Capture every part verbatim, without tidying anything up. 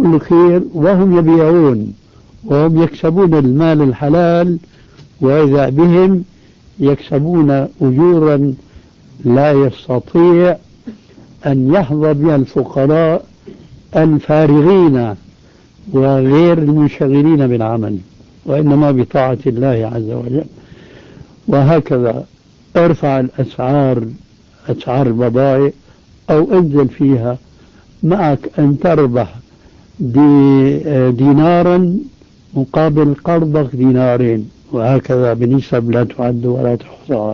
كل خير وهم يبيعون وهم يكسبون المال الحلال، وإذا بهم يكسبون أجورا لا يستطيع أن يحظى بها الفقراء الفارغين وغير المنشغلين بالعمل، وإنما بطاعة الله عز وجل. وهكذا ارفع الأسعار، أسعار البضائع، أو انزل فيها، معك أن تربح دي دينارا مقابل قرضك دينارين، وهكذا بنسب لا تعد ولا تحصى.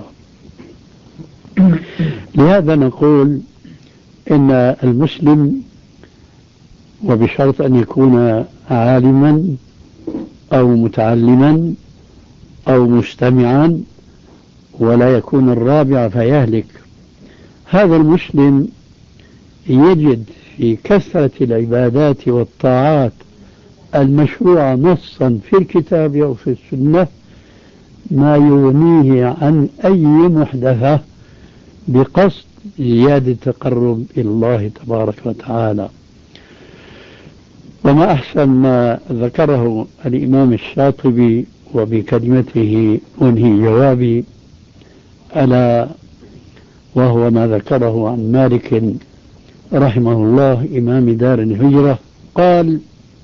لهذا نقول إن المسلم، وبشرط أن يكون عالما أو متعلما أو مستمعا، ولا يكون الرابع فيهلك، هذا المسلم يجد في كثرة العبادات والطاعات المشروعة نصا في الكتاب أو في السنة ما يغنيه عن أي محدثة بقصد زيادة التقرب إلى الله تبارك وتعالى. وما أحسن ما ذكره الإمام الشاطبي وبكلمته أنهي جوابي، ألا وهو ما ذكره عن مالك رحمه الله إمام دار الهجرة، قال: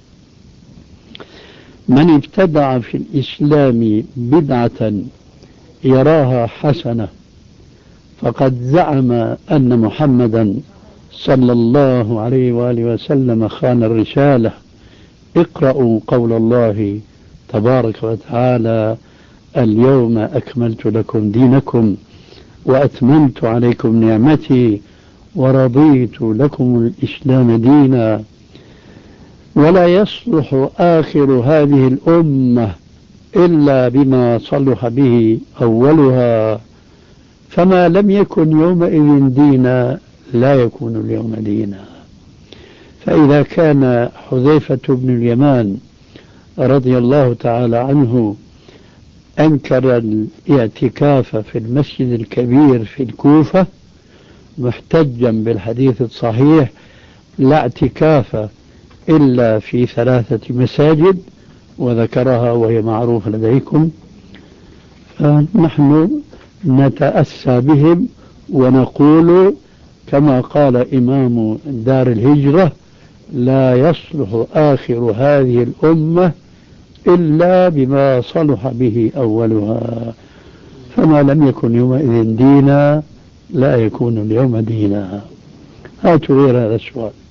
من ابتدع في الإسلام بدعة يراها حسنة فقد زعم أن محمدا صلى الله عليه وآله وسلم خان الرسالة. اقرأوا قول الله تبارك وتعالى: اليوم أكملت لكم دينكم وأتممت عليكم نعمتي ورضيت لكم الإسلام دينا. ولا يصلح آخر هذه الأمة إلا بما صلح به أولها، فما لم يكن يومئذ دينا لا يكون اليوم دينا. فإذا كان حذيفة بن اليمان رضي الله تعالى عنه أنكر الاعتكاف في المسجد الكبير في الكوفة محتجا بالحديث الصحيح: لا اعتكاف إلا في ثلاثة مساجد، وذكرها وهي معروفة لديكم، فنحن نتأسى بهم ونقول كما قال إمام دار الهجرة: لا يصلح آخر هذه الأمة إلا بما صلح به أولها، فما لم يكن يومئذ دينا لا يكون اليوم دينا. هاتوا غير هذا السؤال.